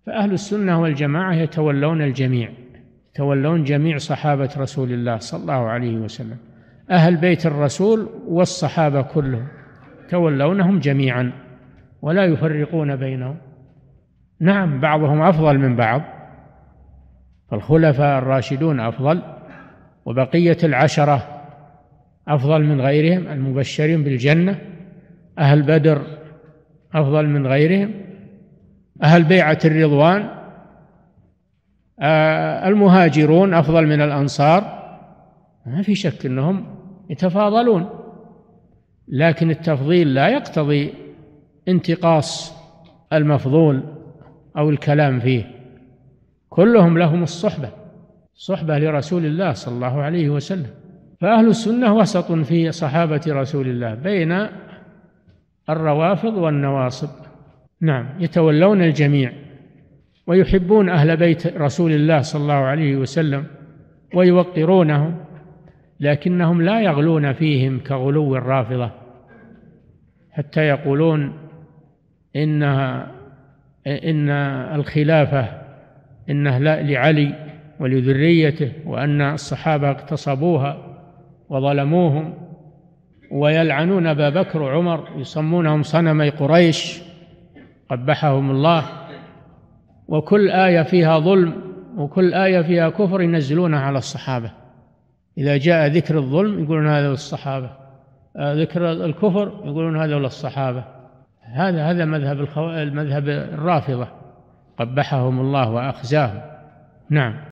فأهل السنة والجماعة يتولون الجميع، يتولون جميع صحابة رسول الله صلى الله عليه وسلم، أهل بيت الرسول والصحابة كلهم يتولونهم جميعا ولا يفرقون بينهم. نعم، بعضهم أفضل من بعض، فالخلفاء الراشدون أفضل، وبقية العشرة أفضل من غيرهم المبشرين بالجنة، أهل بدر أفضل من غيرهم، أهل بيعة الرضوان المهاجرون أفضل من الأنصار، ما في شك أنهم يتفاضلون، لكن التفضيل لا يقتضي انتقاص المفضول أو الكلام فيه، كلهم لهم الصحبة لرسول الله صلى الله عليه وسلم. فأهل السنة وسط في صحابة رسول الله بين الروافض والنواصب. نعم، يتولون الجميع ويحبون أهل بيت رسول الله صلى الله عليه وسلم ويوقرونهم، لكنهم لا يغلون فيهم كغلو الرافضة حتى يقولون إن الخلافة إنه لعلي ولذريته، وأن الصحابة اغتصبوها وظلموهم، ويلعنون أبا بكر وعمر، يسمونهم صنمي قريش قبحهم الله، وكل آية فيها ظلم وكل آية فيها كفر ينزلونها على الصحابة. إذا جاء ذكر الظلم يقولون هذا للصحابة، ذكر الكفر يقولون هذا للصحابة. هذا مذهب الرافضة قبحهم الله وأخزاهم. نعم.